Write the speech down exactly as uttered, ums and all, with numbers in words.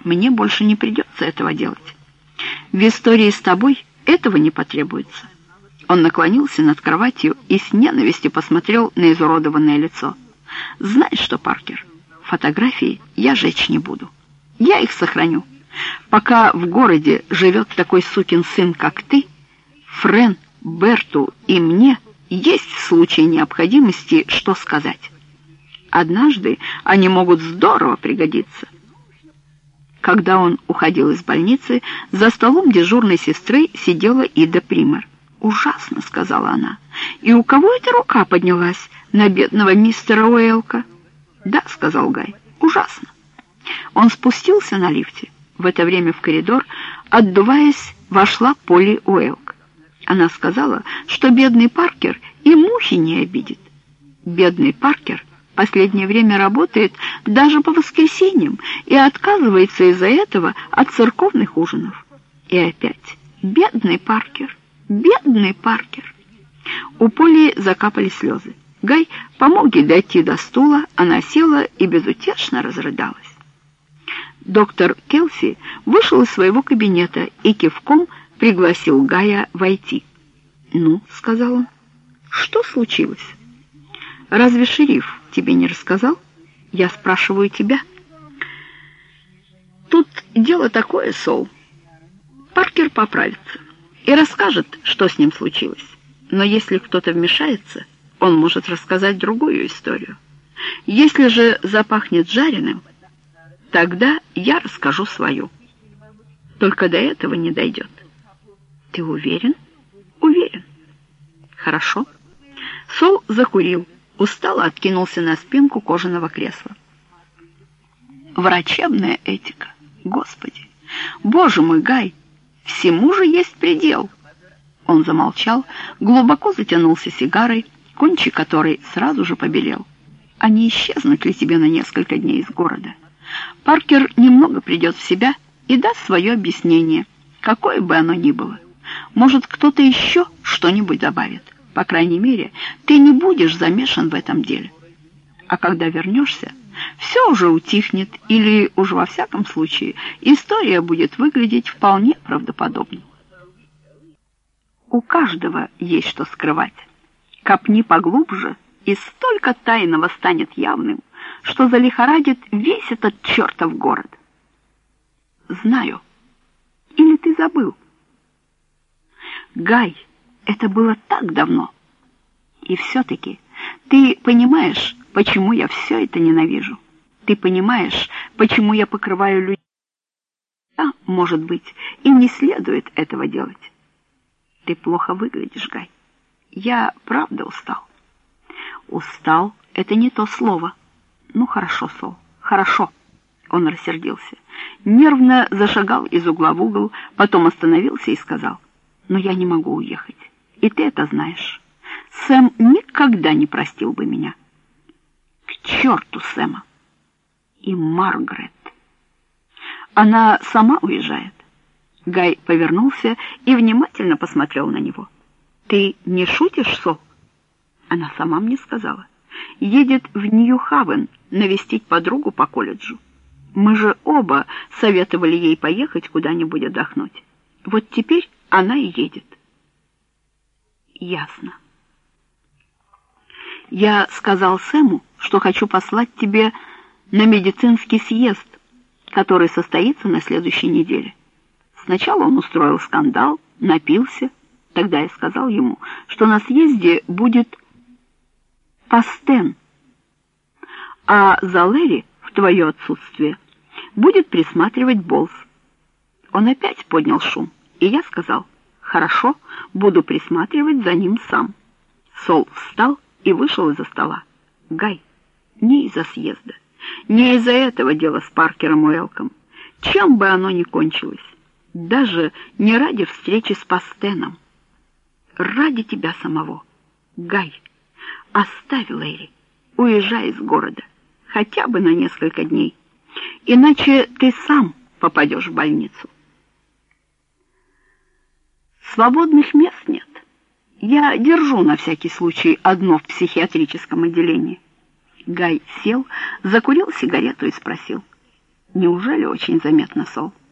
Мне больше не придется этого делать. В истории с тобой этого не потребуется». Он наклонился над кроватью и с ненавистью посмотрел на изуродованное лицо. «Знаешь что, Паркер, фотографии я жечь не буду. Я их сохраню. Пока в городе живет такой сукин сын, как ты, Френ, Берту и мне есть в случае необходимости что сказать. Однажды они могут здорово пригодиться». Когда он уходил из больницы, за столом дежурной сестры сидела Ида Пример. «Ужасно», — сказала она. «И у кого эта рука поднялась? На бедного мистера Уэлка?» «Да», — сказал Гай, — «ужасно». Он спустился на лифте. В это время в коридор, отдуваясь, вошла Полли Уэлк. Она сказала, что бедный Паркер и мухи не обидит. Бедный Паркер последнее время работает даже по воскресеньям и отказывается из-за этого от церковных ужинов. И опять бедный Паркер, бедный Паркер. У Полли закапали слезы. Гай помог ей дойти до стула, она села и безутешно разрыдалась. Доктор Келси вышел из своего кабинета и кивком пригласил Гая войти. «Ну», — сказал он, — «что случилось? Разве шериф тебе не рассказал? Я спрашиваю тебя». «Тут дело такое, Сол. Паркер поправится и расскажет, что с ним случилось. Но если кто-то вмешается, он может рассказать другую историю. Если же запахнет жареным, тогда я расскажу свою. Только до этого не дойдет». «Ты уверен?» «Уверен». «Хорошо». Сол закурил, устало откинулся на спинку кожаного кресла. «Врачебная этика. Господи! Боже мой, Гай! Всему же есть предел!» Он замолчал, глубоко затянулся сигарой, кончик которой сразу же побелел. «А не исчезнуть ли тебе на несколько дней из города? Паркер немного придет в себя и даст свое объяснение, какое бы оно ни было. Может, кто-то еще что-нибудь добавит. По крайней мере, ты не будешь замешан в этом деле. А когда вернешься, все уже утихнет, или, уж во всяком случае, история будет выглядеть вполне правдоподобно. У каждого есть что скрывать. Копни поглубже, и столько тайного станет явным, что залихорадит весь этот чертов город. Знаю. Или ты забыл? Гай, это было так давно. И все-таки ты понимаешь, почему я все это ненавижу. Ты понимаешь, почему я покрываю людей. А, может быть, и не следует этого делать. Ты плохо выглядишь, Гай. Я правда устал. Устал — это не то слово. Ну, хорошо, Сол, хорошо. Он рассердился. Нервно зашагал из угла в угол, потом остановился и сказал: «Но я не могу уехать. И ты это знаешь. Сэм никогда не простил бы меня». «К черту Сэма!» «И Маргарет. Она сама уезжает». Гай повернулся и внимательно посмотрел на него. «Ты не шутишь, Сол?» Она сама мне сказала. Едет в Нью-Хавен навестить подругу по колледжу. Мы же оба советовали ей поехать куда-нибудь отдохнуть. Вот теперь она и едет. Ясно. Я сказал Сэму, что хочу послать тебе на медицинский съезд, который состоится на следующей неделе. Сначала он устроил скандал, напился. Тогда я сказал ему, что на съезде будет Пастен, а за Лэри в твое отсутствие будет присматривать Болс. Он опять поднял шум, и я сказал: «Хорошо, буду присматривать за ним сам». Сол встал и вышел из-за стола. «Гай, не из-за съезда, не из-за этого дела с Паркером Уэлком, чем бы оно ни кончилось, даже не ради встречи с Пастеном. Ради тебя самого. Гай, оставь Лэри, уезжай из города, хотя бы на несколько дней, иначе ты сам попадешь в больницу». «Свободных мест нет. Я держу на всякий случай одно в психиатрическом отделении». Гай сел, закурил сигарету и спросил: Неужели очень заметно, Сол?